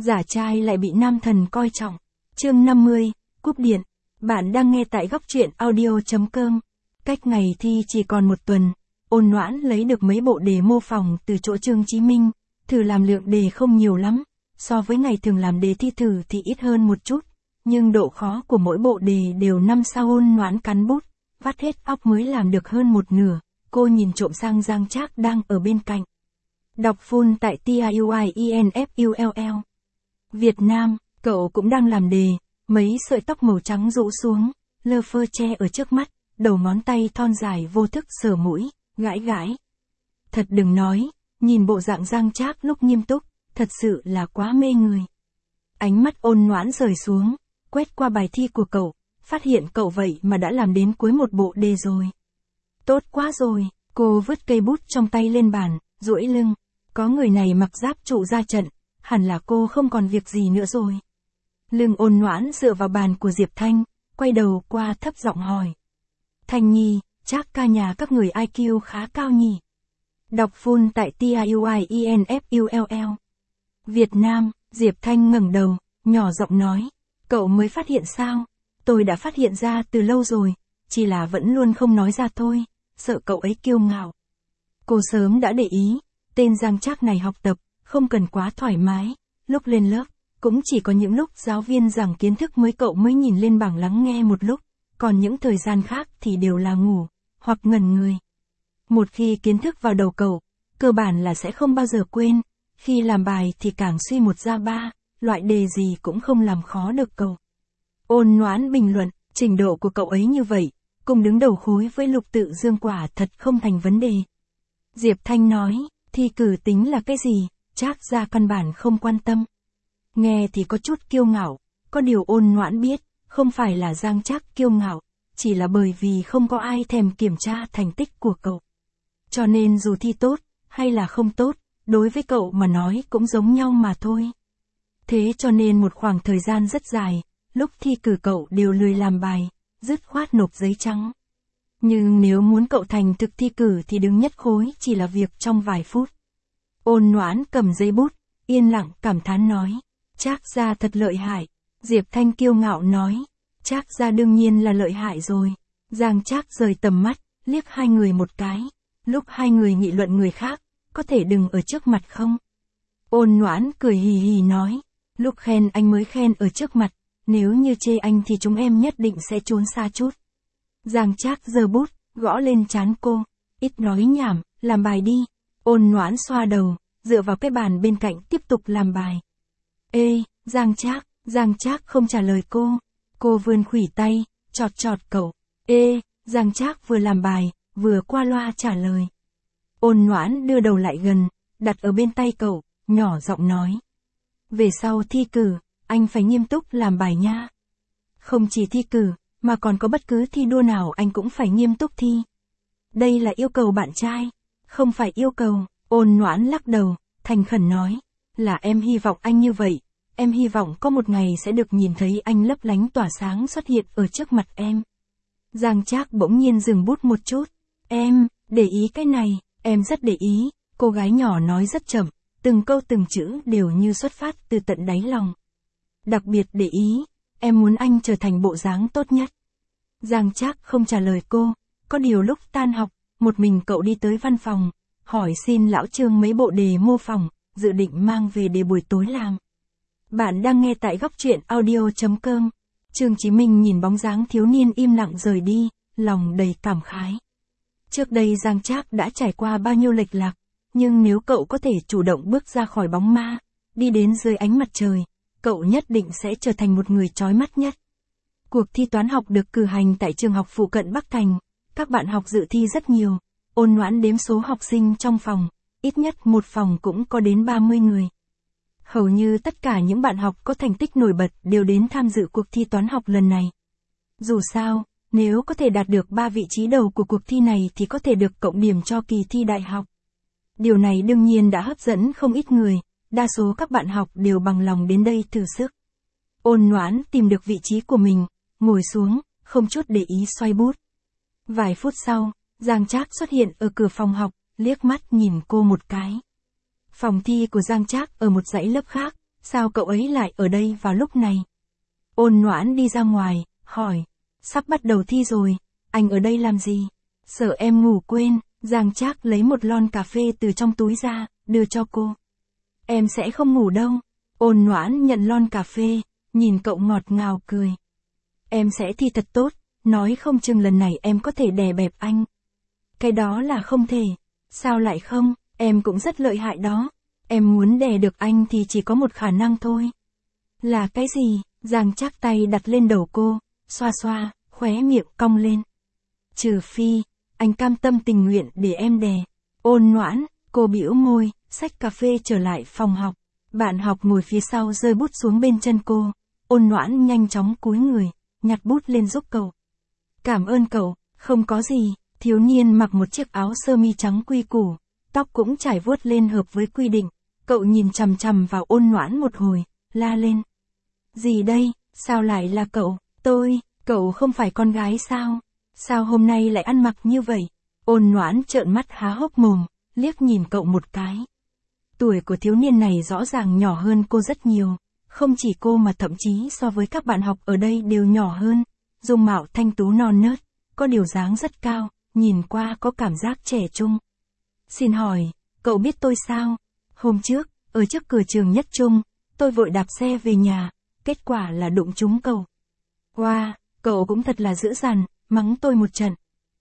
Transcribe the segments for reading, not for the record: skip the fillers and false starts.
giả trai lại bị nam thần coi trọng. Chương 50, cúp điện. Bạn đang nghe tại góc truyện audio.com. Cách ngày thi chỉ còn một tuần, Ôn Noãn lấy được mấy bộ đề mô phỏng từ chỗ Trương Chí Minh, thử làm lượng đề không nhiều lắm, so với ngày thường làm đề thi thử thì ít hơn một chút, nhưng độ khó của mỗi bộ đề đều 5 sao. Ôn Noãn cắn bút, vắt hết óc mới làm được hơn một nửa. Cô nhìn trộm sang Giang Trác đang ở bên cạnh. Đọc full tại TIUIENFULL. Việt Nam, cậu cũng đang làm đề, mấy sợi tóc màu trắng rũ xuống, lơ phơ che ở trước mắt, đầu ngón tay thon dài vô thức sờ mũi, gãi gãi. Thật đừng nói, nhìn bộ dạng Giang Trác lúc nghiêm túc, thật sự là quá mê người. Ánh mắt Ôn Noãn rời xuống, quét qua bài thi của cậu, phát hiện cậu vậy mà đã làm đến cuối một bộ đề rồi. Tốt quá rồi, cô vứt cây bút trong tay lên bàn, duỗi lưng. Có người này mặc giáp trụ ra trận, hẳn là cô không còn việc gì nữa rồi. Lưng Ôn Noãn dựa vào bàn của Diệp Thanh, quay đầu qua thấp giọng hỏi. Thanh Nhi, Trác ca nhà các người IQ khá cao nhỉ? Đọc full tại TIUIENFULL. Việt Nam, Diệp Thanh ngẩng đầu, nhỏ giọng nói. Cậu mới phát hiện sao? Tôi đã phát hiện ra từ lâu rồi, chỉ là vẫn luôn không nói ra thôi, sợ cậu ấy kiêu ngạo. Cô sớm đã để ý, tên Giang Trác này học tập, không cần quá thoải mái, lúc lên lớp, cũng chỉ có những lúc giáo viên giảng kiến thức cậu mới nhìn lên bảng lắng nghe một lúc, còn những thời gian khác thì đều là ngủ, hoặc ngẩn người. Một khi kiến thức vào đầu cậu, cơ bản là sẽ không bao giờ quên, khi làm bài thì càng suy một ra ba, loại đề gì cũng không làm khó được cậu. Ôn Noãn bình luận, trình độ của cậu ấy như vậy, cùng đứng đầu khối với Lục Tự Dương quả thật không thành vấn đề. Diệp Thanh nói, thi cử tính là cái gì, Trác gia căn bản không quan tâm. Nghe thì có chút kiêu ngạo, có điều Ôn Noãn biết, không phải là Giang Trác kiêu ngạo, chỉ là bởi vì không có ai thèm kiểm tra thành tích của cậu. Cho nên dù thi tốt, hay là không tốt, đối với cậu mà nói cũng giống nhau mà thôi. Thế cho nên một khoảng thời gian rất dài, lúc thi cử cậu đều lười làm bài, dứt khoát nộp giấy trắng. Nhưng nếu muốn cậu thành thực thi cử thì đứng nhất khối chỉ là việc trong vài phút. Ôn Noãn cầm giấy bút, yên lặng cảm thán nói. Trác gia thật lợi hại. Diệp Thanh kiêu ngạo nói. Trác gia đương nhiên là lợi hại rồi. Giang Trác rời tầm mắt, liếc hai người một cái. Lúc hai người nghị luận người khác, có thể đừng ở trước mặt không? Ôn Noãn cười hì hì nói. Lúc khen anh mới khen ở trước mặt, nếu như chê anh thì chúng em nhất định sẽ trốn xa chút. Giang Trác giơ bút, gõ lên trán cô. Ít nói nhảm, làm bài đi. Ôn Noãn xoa đầu, dựa vào cái bàn bên cạnh tiếp tục làm bài. Ê, Giang Trác không trả lời cô. Cô vươn khuỷu tay, chọt chọt cậu. Ê, Giang Trác vừa làm bài, vừa qua loa trả lời. Ôn Noãn đưa đầu lại gần, đặt ở bên tay cậu, nhỏ giọng nói. Về sau thi cử, anh phải nghiêm túc làm bài nha. Không chỉ thi cử, mà còn có bất cứ thi đua nào anh cũng phải nghiêm túc thi. Đây là yêu cầu bạn trai, không phải yêu cầu. Ôn Noãn lắc đầu, thành khẩn nói. Là em hy vọng anh như vậy, em hy vọng có một ngày sẽ được nhìn thấy anh lấp lánh tỏa sáng xuất hiện ở trước mặt em. Giang Trác bỗng nhiên dừng bút một chút. Em, để ý cái này, em rất để ý, cô gái nhỏ nói rất chậm, từng câu từng chữ đều như xuất phát từ tận đáy lòng. Đặc biệt để ý, em muốn anh trở thành bộ dáng tốt nhất. Giang Trác không trả lời cô, có điều lúc tan học, một mình cậu đi tới văn phòng, hỏi xin lão Trương mấy bộ đề mô phỏng, dự định mang về để buổi tối làm. Bạn đang nghe tại góc truyện audio.com. Trương Chí Minh nhìn bóng dáng thiếu niên im lặng rời đi, lòng đầy cảm khái. Trước đây Giang Trác đã trải qua bao nhiêu lệch lạc, nhưng nếu cậu có thể chủ động bước ra khỏi bóng ma, đi đến dưới ánh mặt trời, cậu nhất định sẽ trở thành một người chói mắt nhất. Cuộc thi toán học được cử hành tại trường học phụ cận Bắc Thành, các bạn học dự thi rất nhiều. Ôn Noãn đếm số học sinh trong phòng, ít nhất một phòng cũng có đến 30 người. Hầu như tất cả những bạn học có thành tích nổi bật đều đến tham dự cuộc thi toán học lần này. Dù sao, nếu có thể đạt được 3 vị trí đầu của cuộc thi này thì có thể được cộng điểm cho kỳ thi đại học. Điều này đương nhiên đã hấp dẫn không ít người, đa số các bạn học đều bằng lòng đến đây thử sức. Ôn Noãn tìm được vị trí của mình, ngồi xuống, không chút để ý xoay bút. Vài phút sau, Giang Trác xuất hiện ở cửa phòng học, liếc mắt nhìn cô một cái. Phòng thi của Giang Trác ở một dãy lớp khác, sao cậu ấy lại ở đây vào lúc này? Ôn Noãn đi ra ngoài, hỏi, sắp bắt đầu thi rồi, anh ở đây làm gì? Sợ em ngủ quên, Giang Trác lấy một lon cà phê từ trong túi ra, đưa cho cô. Em sẽ không ngủ đâu. Ôn Noãn nhận lon cà phê, nhìn cậu ngọt ngào cười. Em sẽ thi thật tốt, nói không chừng lần này em có thể đè bẹp anh. Cái đó là không thể. Sao lại không, em cũng rất lợi hại đó. Em muốn đè được anh thì chỉ có một khả năng thôi. Là cái gì? Giang Trác tay đặt lên đầu cô, xoa xoa, khóe miệng cong lên. Trừ phi, anh cam tâm tình nguyện để em đè. Ôn Noãn, cô bĩu môi, xách cà phê trở lại phòng học. Bạn học ngồi phía sau rơi bút xuống bên chân cô. Ôn Noãn nhanh chóng cúi người, nhặt bút lên giúp cậu. Cảm ơn cậu, không có gì. Thiếu niên mặc một chiếc áo sơ mi trắng quy củ, tóc cũng trải vuốt lên hợp với quy định. Cậu nhìn chằm chằm vào Ôn Noãn một hồi, la lên. Gì đây, sao lại là cậu? Cậu không phải con gái sao? Sao hôm nay lại ăn mặc như vậy? Ôn Noãn trợn mắt há hốc mồm, liếc nhìn cậu một cái. Tuổi của thiếu niên này rõ ràng nhỏ hơn cô rất nhiều. Không chỉ cô mà thậm chí so với các bạn học ở đây đều nhỏ hơn. Dung mạo thanh tú non nớt, có điều dáng rất cao, nhìn qua có cảm giác trẻ trung. Xin hỏi, cậu biết tôi sao? Hôm trước, ở trước cửa trường Nhất Trung, tôi vội đạp xe về nhà, kết quả là đụng trúng cậu. Wow, cậu cũng thật là dữ dằn, mắng tôi một trận.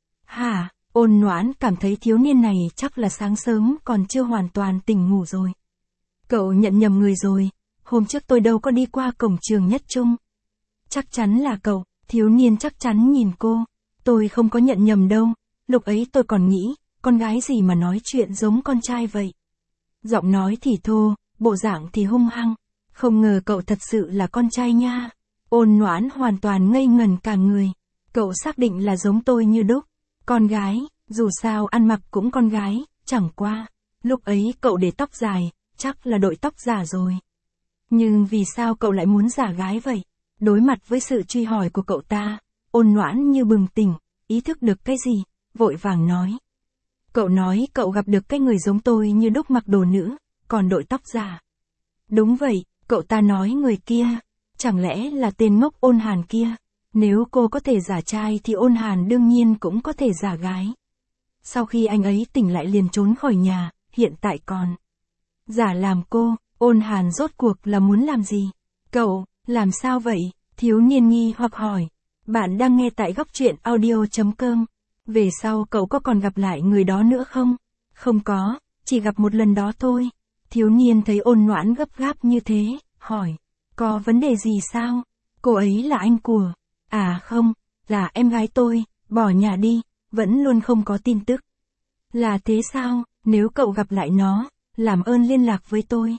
Hả? Ôn Noãn cảm thấy thiếu niên này chắc là sáng sớm còn chưa hoàn toàn tỉnh ngủ rồi. Cậu nhận nhầm người rồi, hôm trước tôi đâu có đi qua cổng trường Nhất Trung. Chắc chắn là cậu, thiếu niên chắc chắn nhìn cô. Tôi không có nhận nhầm đâu, lúc ấy tôi còn nghĩ, con gái gì mà nói chuyện giống con trai vậy. Giọng nói thì thô, bộ dạng thì hung hăng, không ngờ cậu thật sự là con trai nha. Ôn Noãn hoàn toàn ngây ngần cả người. Cậu xác định là giống tôi như đúc. Con gái, dù sao ăn mặc cũng con gái, chẳng qua. Lúc ấy cậu để tóc dài, chắc là đội tóc giả rồi. Nhưng vì sao cậu lại muốn giả gái vậy? Đối mặt với sự truy hỏi của cậu ta, Ôn Noãn như bừng tỉnh, ý thức được cái gì, vội vàng nói. Cậu nói cậu gặp được cái người giống tôi như đúc mặc đồ nữ, còn đội tóc giả. Đúng vậy, cậu ta nói người kia. Chẳng lẽ là tên ngốc Ôn Hàn kia? Nếu cô có thể giả trai thì Ôn Hàn đương nhiên cũng có thể giả gái. Sau khi anh ấy tỉnh lại liền trốn khỏi nhà, hiện tại còn giả làm cô. Ôn Hàn rốt cuộc là muốn làm gì? Cậu, làm sao vậy? Thiếu niên nghi hoặc hỏi. Bạn đang nghe tại Góc Truyện Audio.com. Về sau cậu có còn gặp lại người đó nữa không? Không có, chỉ gặp một lần đó thôi. Thiếu niên thấy Ôn Noãn gấp gáp như thế, hỏi. Có vấn đề gì sao? Cô ấy là anh của. À không, là em gái tôi, bỏ nhà đi, vẫn luôn không có tin tức. Là thế sao, nếu cậu gặp lại nó, làm ơn liên lạc với tôi.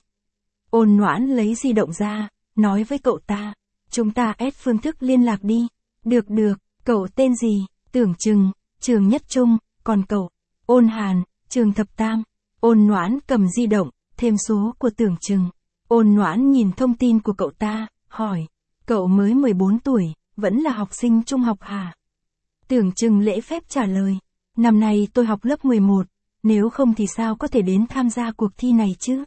Ôn Noãn lấy di động ra, nói với cậu ta. Chúng ta ép phương thức liên lạc đi. Được, cậu tên gì? Tưởng Chừng, trường Nhất Trung, còn cậu? Ôn Hàn, trường Thập Tam. Ôn Noãn cầm di động, thêm số của Tưởng Chừng. Ôn Noãn nhìn thông tin của cậu ta, hỏi. Cậu mới 14 tuổi, vẫn là học sinh trung học hả? Tưởng Chừng lễ phép trả lời. Năm nay tôi học lớp 11, nếu không thì sao có thể đến tham gia cuộc thi này chứ?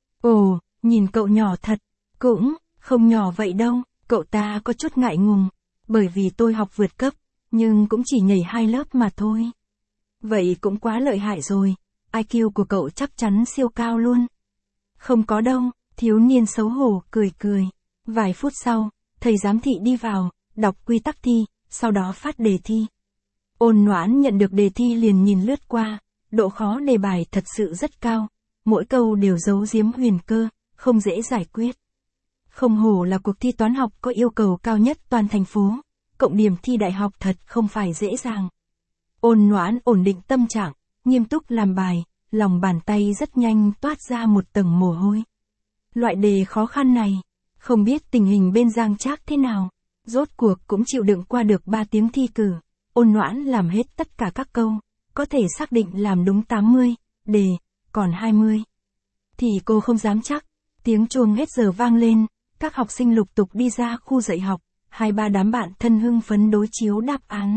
Ồ, nhìn cậu nhỏ thật. Cũng, không nhỏ vậy đâu, cậu ta có chút ngại ngùng. Bởi vì tôi học vượt cấp, nhưng cũng chỉ nhảy 2 lớp mà thôi. Vậy cũng quá lợi hại rồi, IQ của cậu chắc chắn siêu cao luôn. Không có đâu, thiếu niên xấu hổ cười. Vài phút sau, thầy giám thị đi vào, đọc quy tắc thi, sau đó phát đề thi. Ôn Noãn nhận được đề thi liền nhìn lướt qua, độ khó đề bài thật sự rất cao, mỗi câu đều giấu giếm huyền cơ, không dễ giải quyết. Không hổ là cuộc thi toán học có yêu cầu cao nhất toàn thành phố, cộng điểm thi đại học thật không phải dễ dàng. Ôn Noãn ổn định tâm trạng, nghiêm túc làm bài, lòng bàn tay rất nhanh toát ra một tầng mồ hôi. Loại đề khó khăn này, không biết tình hình bên Giang Trác thế nào, rốt cuộc cũng chịu đựng qua được 3 tiếng thi cử. Ôn Noãn làm hết tất cả các câu, có thể xác định làm đúng 80 đề, còn 20 thì cô không dám chắc. Tiếng chuông hết giờ vang lên, các học sinh lục tục đi ra khu dạy học, 2-3 đám bạn thân hưng phấn đối chiếu đáp án.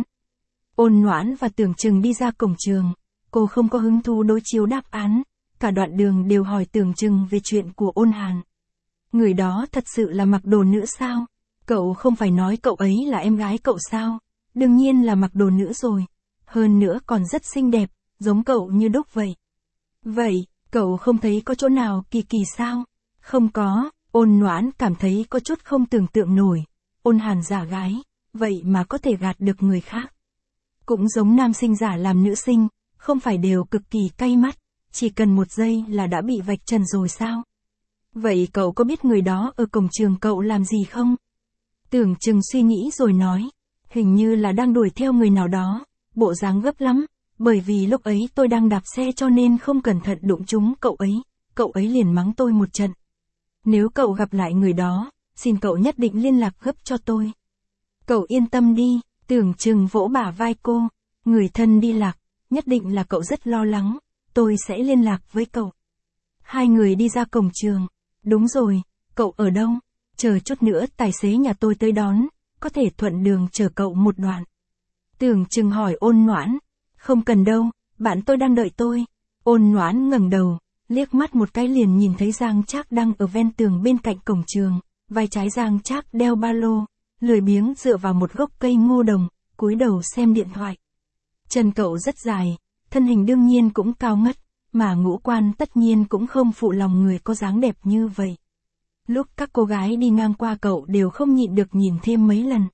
Ôn Noãn và Tưởng Chừng đi ra cổng trường, cô không có hứng thú đối chiếu đáp án, cả đoạn đường đều hỏi Tưởng Chừng về chuyện của Ôn Hàn. Người đó thật sự là mặc đồ nữ sao? Cậu không phải nói cậu ấy là em gái cậu sao? Đương nhiên là mặc đồ nữ rồi. Hơn nữa còn rất xinh đẹp, giống cậu như đúc vậy. Vậy, cậu không thấy có chỗ nào kỳ kỳ sao? Không có, Ôn Noãn cảm thấy có chút không tưởng tượng nổi. Ôn Hàn giả gái, vậy mà có thể gạt được người khác. Cũng giống nam sinh giả làm nữ sinh, không phải đều cực kỳ cay mắt, chỉ cần một giây là đã bị vạch trần rồi sao? Vậy cậu có biết người đó ở cổng trường cậu làm gì không? Tưởng Chừng suy nghĩ rồi nói, hình như là đang đuổi theo người nào đó, bộ dáng gấp lắm, bởi vì lúc ấy tôi đang đạp xe cho nên không cẩn thận đụng trúng cậu ấy liền mắng tôi một trận. Nếu cậu gặp lại người đó, xin cậu nhất định liên lạc gấp cho tôi. Cậu yên tâm đi, Tưởng Chừng vỗ bả vai cô, người thân đi lạc, nhất định là cậu rất lo lắng, tôi sẽ liên lạc với cậu. Hai người đi ra cổng trường, đúng rồi, cậu ở đâu? Chờ chút nữa tài xế nhà tôi tới đón, có thể thuận đường chở cậu một đoạn. Tưởng Chừng hỏi Ôn Noãn, không cần đâu, bạn tôi đang đợi tôi. Ôn Noãn ngẩng đầu, liếc mắt một cái liền nhìn thấy Giang Trác đang ở ven tường bên cạnh cổng trường, vai trái Giang Trác đeo ba lô, lười biếng dựa vào một gốc cây ngô đồng, cúi đầu xem điện thoại. Chân cậu rất dài, thân hình đương nhiên cũng cao ngất, mà ngũ quan tất nhiên cũng không phụ lòng người có dáng đẹp như vậy. Lúc các cô gái đi ngang qua cậu đều không nhịn được nhìn thêm mấy lần.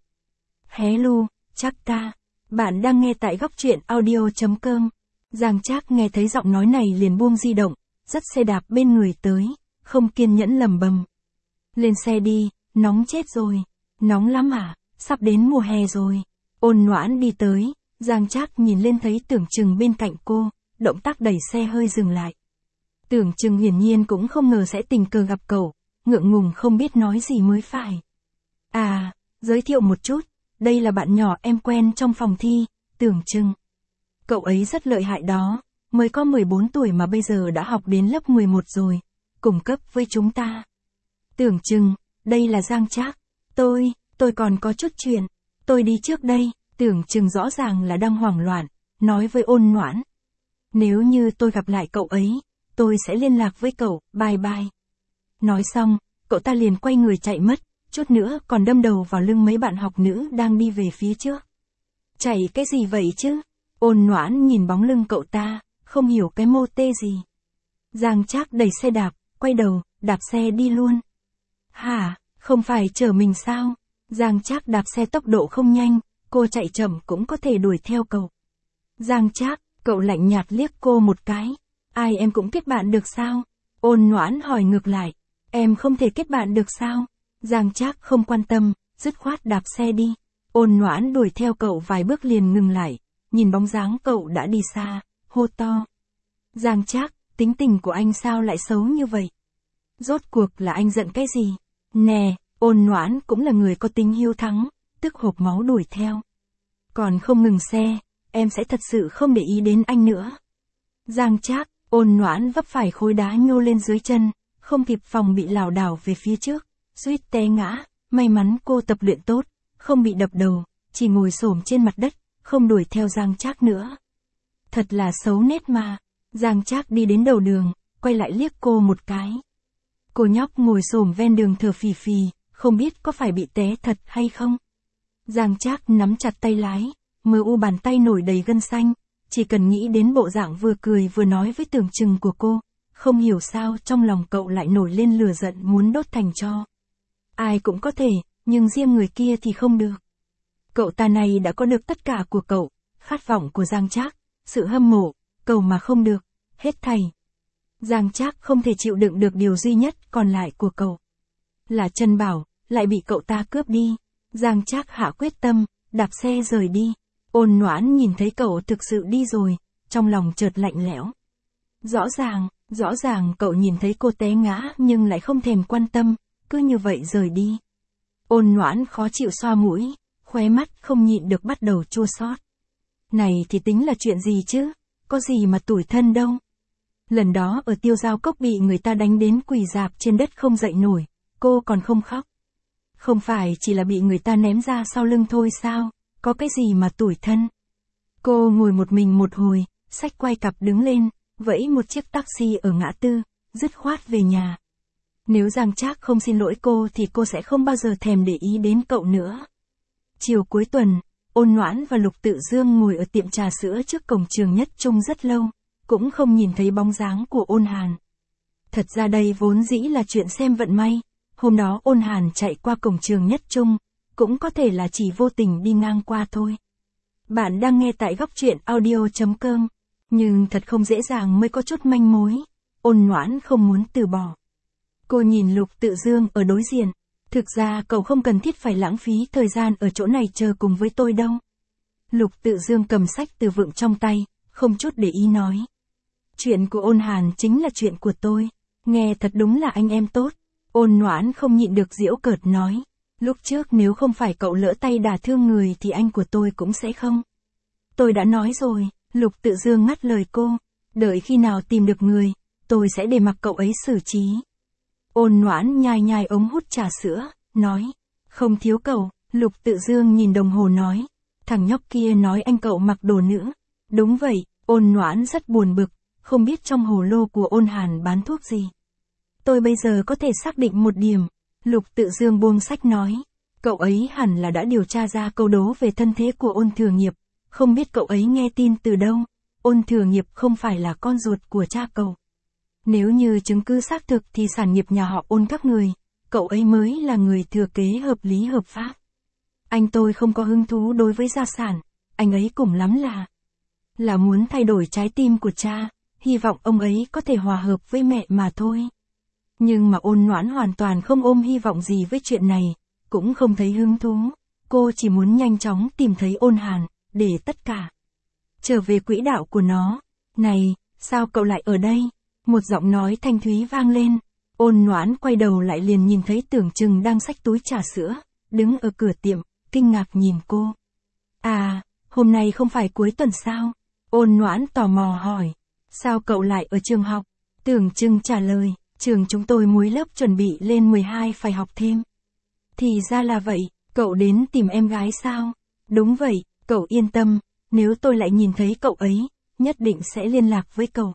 Hello, Trác ca, bạn đang nghe tại góc truyện audio.com. Giang Trác nghe thấy giọng nói này liền buông di động, dắt xe đạp bên người tới, không kiên nhẫn lẩm bẩm. Lên xe đi, nóng chết rồi. Nóng lắm à, sắp đến mùa hè rồi. Ôn Noãn đi tới, Giang Trác nhìn lên thấy Tưởng Chừng bên cạnh cô, động tác đẩy xe hơi dừng lại. Tưởng Chừng hiển nhiên cũng không ngờ sẽ tình cờ gặp cậu, ngượng ngùng không biết nói gì mới phải. À, giới thiệu một chút, đây là bạn nhỏ em quen trong phòng thi, Tưởng Chừng. Cậu ấy rất lợi hại đó, mới có 14 tuổi mà bây giờ đã học đến lớp 11 rồi, cùng cấp với chúng ta. Tưởng Chừng, đây là Giang Trác. Tôi còn có chút chuyện, tôi đi trước đây. Tưởng Chừng rõ ràng là đang hoảng loạn, nói với Ôn Noãn. Nếu như tôi gặp lại cậu ấy, tôi sẽ liên lạc với cậu, bye bye. Nói xong, cậu ta liền quay người chạy mất, chút nữa còn đâm đầu vào lưng mấy bạn học nữ đang đi về phía trước. Chạy cái gì vậy chứ? Ôn Noãn nhìn bóng lưng cậu ta, không hiểu cái mô tê gì. Giang Trác đẩy xe đạp, quay đầu, đạp xe đi luôn. Hả, không phải chở mình sao? Giang Trác đạp xe tốc độ không nhanh, cô chạy chậm cũng có thể đuổi theo cậu. Giang Trác, cậu lạnh nhạt liếc cô một cái. Ai em cũng kết bạn được sao? Ôn Noãn hỏi ngược lại. Em không thể kết bạn được sao? Giang Trác không quan tâm, dứt khoát đạp xe đi. Ôn Noãn đuổi theo cậu vài bước liền ngừng lại, nhìn bóng dáng cậu đã đi xa, hô to. Giang Trác, tính tình của anh sao lại xấu như vậy? Rốt cuộc là anh giận cái gì? Nè, Ôn Noãn cũng là người có tính hiếu thắng, tức hộc máu đuổi theo. Còn không ngừng xe, em sẽ thật sự không để ý đến anh nữa. Giang Trác, Ôn Noãn vấp phải khối đá nhô lên dưới chân, không kịp phòng bị lảo đảo về phía trước, suýt té ngã, may mắn cô tập luyện tốt, không bị đập đầu, chỉ ngồi xổm trên mặt đất, không đuổi theo Giang Trác nữa. Thật là xấu nết mà. Giang Trác đi đến đầu đường, quay lại liếc cô một cái. Cô nhóc ngồi xổm ven đường thở phì phì, không biết có phải bị té thật hay không. Giang Trác nắm chặt tay lái, mờ u bàn tay nổi đầy gân xanh, chỉ cần nghĩ đến bộ dạng vừa cười vừa nói với Tưởng Chừng của cô, không hiểu sao trong lòng cậu lại nổi lên lửa giận muốn đốt thành tro. Ai cũng có thể, nhưng riêng người kia thì không được. Cậu ta này đã có được tất cả của cậu, khát vọng của Giang Trác, sự hâm mộ, cầu mà không được, hết thảy. Giang Trác không thể chịu đựng được điều duy nhất còn lại của cậu. Là Trân Bảo, lại bị cậu ta cướp đi. Giang Trác hạ quyết tâm, đạp xe rời đi. Ôn Noãn nhìn thấy cậu thực sự đi rồi, trong lòng chợt lạnh lẽo. Rõ ràng cậu nhìn thấy cô té ngã nhưng lại không thèm quan tâm, cứ như vậy rời đi. Ôn Noãn khó chịu xoa mũi, khóe mắt không nhịn được bắt đầu chua xót. Này thì tính là chuyện gì chứ, có gì mà tủi thân đâu. Lần đó ở Tiêu Giao Cốc bị người ta đánh đến quỳ rạp trên đất không dậy nổi, cô còn không khóc. Không phải chỉ là bị người ta ném ra sau lưng thôi sao, có cái gì mà tủi thân. Cô ngồi một mình một hồi, xách quay cặp đứng lên, vẫy một chiếc taxi ở ngã tư, dứt khoát về nhà. Nếu Giang Trác không xin lỗi cô thì cô sẽ không bao giờ thèm để ý đến cậu nữa. Chiều cuối tuần, Ôn Noãn và Lục Tự Dương ngồi ở tiệm trà sữa trước cổng trường Nhất Trung rất lâu, cũng không nhìn thấy bóng dáng của Ôn Hàn. Thật ra đây vốn dĩ là chuyện xem vận may, hôm đó Ôn Hàn chạy qua cổng trường Nhất Trung, cũng có thể là chỉ vô tình đi ngang qua thôi. Bạn đang nghe tại góc truyện audio.com, nhưng thật không dễ dàng mới có chút manh mối. Ôn Noãn không muốn từ bỏ. Cô nhìn Lục Tự Dương ở đối diện. Thực ra cậu không cần thiết phải lãng phí thời gian ở chỗ này chờ cùng với tôi đâu. Lục Tự Dương cầm sách từ vựng trong tay, không chút để ý nói. Chuyện của Ôn Hàn chính là chuyện của tôi. Nghe thật đúng là anh em tốt. Ôn Noãn không nhịn được giễu cợt nói. Lúc trước nếu không phải cậu lỡ tay đả thương người thì anh của tôi cũng sẽ không. Tôi đã nói rồi, Lục Tự Dương ngắt lời cô. Đợi khi nào tìm được người, tôi sẽ để mặc cậu ấy xử trí. Ôn Noãn nhai nhai ống hút trà sữa, nói. Không thiếu cậu, Lục Tự Dương nhìn đồng hồ nói. Thằng nhóc kia nói anh cậu mặc đồ nữ. Đúng vậy, Ôn Noãn rất buồn bực, không biết trong hồ lô của Ôn Hàn bán thuốc gì. Tôi bây giờ có thể xác định một điểm. Lục Tự Dương buông sách nói. Cậu ấy hẳn là đã điều tra ra câu đố về thân thế của Ôn Thừa Nghiệp. Không biết cậu ấy nghe tin từ đâu. Ôn Thừa Nghiệp không phải là con ruột của cha cậu. Nếu như chứng cứ xác thực thì sản nghiệp nhà họ Ôn các người, cậu ấy mới là người thừa kế hợp lý hợp pháp. Anh tôi không có hứng thú đối với gia sản, anh ấy cùng lắm là muốn thay đổi trái tim của cha, hy vọng ông ấy có thể hòa hợp với mẹ mà thôi. Nhưng mà Ôn Noãn hoàn toàn không ôm hy vọng gì với chuyện này, cũng không thấy hứng thú, cô chỉ muốn nhanh chóng tìm thấy Ôn Hàn, để tất cả trở về quỹ đạo của nó. Này, sao cậu lại ở đây? Một giọng nói thanh thúy vang lên. Ôn Noãn quay đầu lại liền nhìn thấy Tưởng Trừng đang xách túi trà sữa, đứng ở cửa tiệm, kinh ngạc nhìn cô. À, hôm nay không phải cuối tuần sao? Ôn Noãn tò mò hỏi. Sao cậu lại ở trường học? Tưởng Trừng trả lời, trường chúng tôi cuối lớp chuẩn bị lên 12 phải học thêm. Thì ra là vậy, cậu đến tìm em gái sao? Đúng vậy, cậu yên tâm, nếu tôi lại nhìn thấy cậu ấy, nhất định sẽ liên lạc với cậu.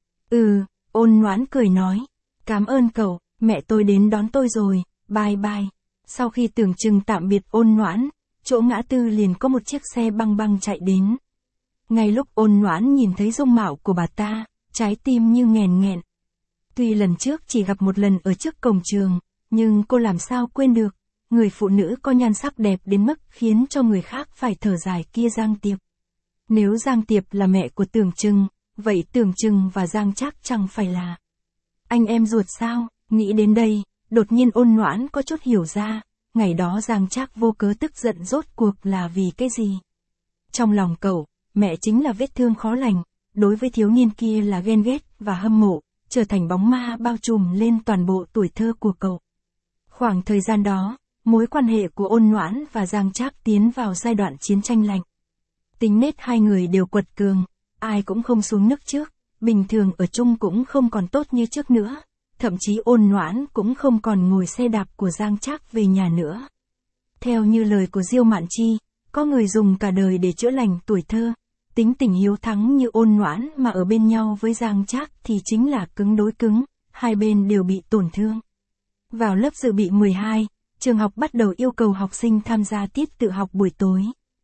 Ôn Noãn cười nói. Cảm ơn cậu, mẹ tôi đến đón tôi rồi, bye bye. Sau khi Tưởng Trừng tạm biệt Ôn Noãn, chỗ ngã tư liền có một chiếc xe băng băng chạy đến. Ngay lúc Ôn Noãn nhìn thấy dung mạo của bà ta, trái tim như nghẹn nghẹn. Tuy lần trước chỉ gặp một lần ở trước cổng trường, nhưng cô làm sao quên được, người phụ nữ có nhan sắc đẹp đến mức khiến cho người khác phải thở dài kia Giang Tiệp. Nếu Giang Tiệp là mẹ của Tưởng Trừng, vậy Tưởng Trừng và Giang Trác chẳng phải là anh em ruột sao? Nghĩ đến đây, đột nhiên Ôn Noãn có chút hiểu ra, ngày đó Giang Trác vô cớ tức giận rốt cuộc là vì cái gì? Trong lòng cậu, mẹ chính là vết thương khó lành, đối với thiếu niên kia là ghen ghét và hâm mộ, trở thành bóng ma bao trùm lên toàn bộ tuổi thơ của cậu. Khoảng thời gian đó, mối quan hệ của Ôn Noãn và Giang Trác tiến vào giai đoạn chiến tranh lạnh. Tính nết hai người đều quật cường, ai cũng không xuống nước trước, bình thường ở chung cũng không còn tốt như trước nữa, thậm chí Ôn Noãn cũng không còn ngồi xe đạp của Giang Trác về nhà nữa. Theo như lời của Diêu Mạn Chi, có người dùng cả đời để chữa lành tuổi thơ, tính tình hiếu thắng như Ôn Noãn mà ở bên nhau với Giang Trác thì chính là cứng đối cứng, hai bên đều bị tổn thương. Vào lớp dự bị 12, trường học bắt đầu yêu cầu học sinh tham gia tiết tự học buổi tối.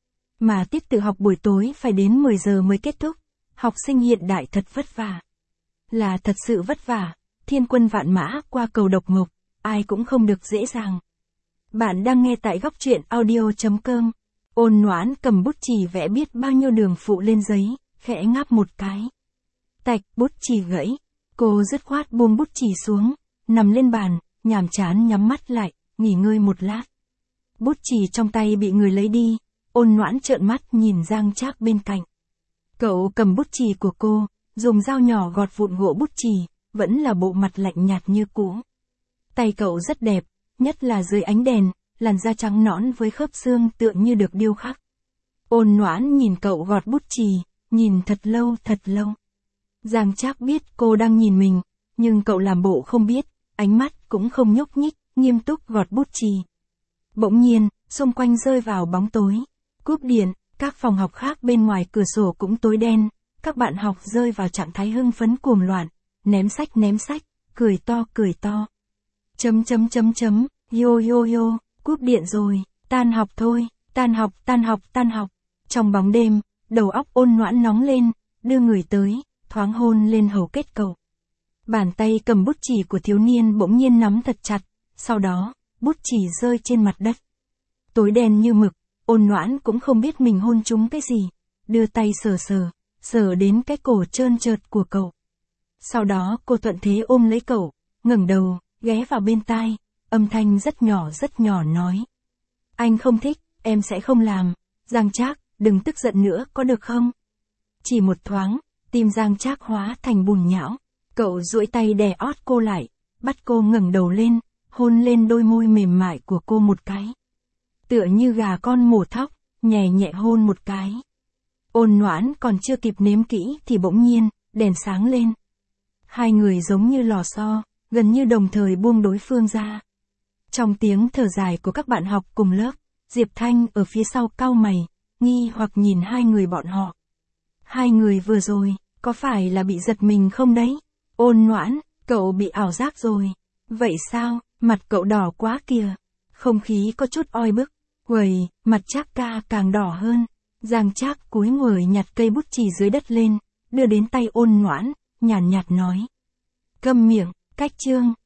Mà tiết tự học buổi tối phải đến 10 giờ mới kết thúc, học sinh hiện đại thật vất vả. Là thật sự vất vả, thiên quân vạn mã qua cầu độc ngục, ai cũng không được dễ dàng. Bạn đang nghe tại góc truyện audio.com. Ôn Noãn cầm bút chì vẽ biết bao nhiêu đường phụ lên giấy, khẽ ngáp một cái. Tạch, bút chì gãy. Cô dứt khoát buông bút chì xuống, nằm lên bàn, nhàm chán nhắm mắt lại, nghỉ ngơi một lát. Bút chì trong tay bị người lấy đi, Ôn Noãn trợn mắt nhìn Giang Trác bên cạnh. Cậu cầm bút chì của cô, dùng dao nhỏ gọt vụn gỗ bút chì, vẫn là bộ mặt lạnh nhạt như cũ. Tay cậu rất đẹp, nhất là dưới ánh đèn, làn da trắng nõn với khớp xương tựa như được điêu khắc. Ôn Noãn nhìn cậu gọt bút chì, nhìn thật lâu thật lâu. Giang Trác biết cô đang nhìn mình, nhưng cậu làm bộ không biết, ánh mắt cũng không nhúc nhích, nghiêm túc gọt bút chì. Bỗng nhiên, xung quanh rơi vào bóng tối. Cúp điện, các phòng học khác bên ngoài cửa sổ cũng tối đen, các bạn học rơi vào trạng thái hưng phấn cuồng loạn, ném sách, cười to. Yo yo yo, cúp điện rồi, tan học thôi, tan học, tan học, tan học. Trong bóng đêm, đầu óc Ôn Noãn nóng lên, đưa người tới, thoáng hôn lên hầu kết cậu. Bàn tay cầm bút chì của thiếu niên bỗng nhiên nắm thật chặt, sau đó, bút chì rơi trên mặt đất. Tối đen như mực, Ôn Noãn cũng không biết mình hôn trúng cái gì, đưa tay sờ đến cái cổ trơn trượt của cậu. Sau đó cô thuận thế ôm lấy cậu, ngẩng đầu, ghé vào bên tai, âm thanh rất nhỏ nói. Anh không thích, em sẽ không làm, Giang Trác, đừng tức giận nữa có được không? Chỉ một thoáng, tim Giang Trác hóa thành bùn nhão, cậu duỗi tay đè ót cô lại, bắt cô ngẩng đầu lên, hôn lên đôi môi mềm mại của cô một cái. Tựa như gà con mổ thóc, nhẹ hôn một cái. Ôn Noãn còn chưa kịp nếm kỹ thì bỗng nhiên, đèn sáng lên. Hai người giống như lò xo, gần như đồng thời buông đối phương ra. Trong tiếng thở dài của các bạn học cùng lớp, Diệp Thanh ở phía sau cau mày, nghi hoặc nhìn hai người bọn họ. Hai người vừa rồi, có phải là bị giật mình không đấy? Ôn Noãn, cậu bị ảo giác rồi. Vậy sao, mặt cậu đỏ quá kìa. Không khí có chút oi bức. Uầy, mặt Trác ca càng đỏ hơn. Giang Trác cúi người nhặt cây bút chì dưới đất lên, đưa đến tay Ôn Noãn, nhàn nhạt nói. Câm miệng, cách chương.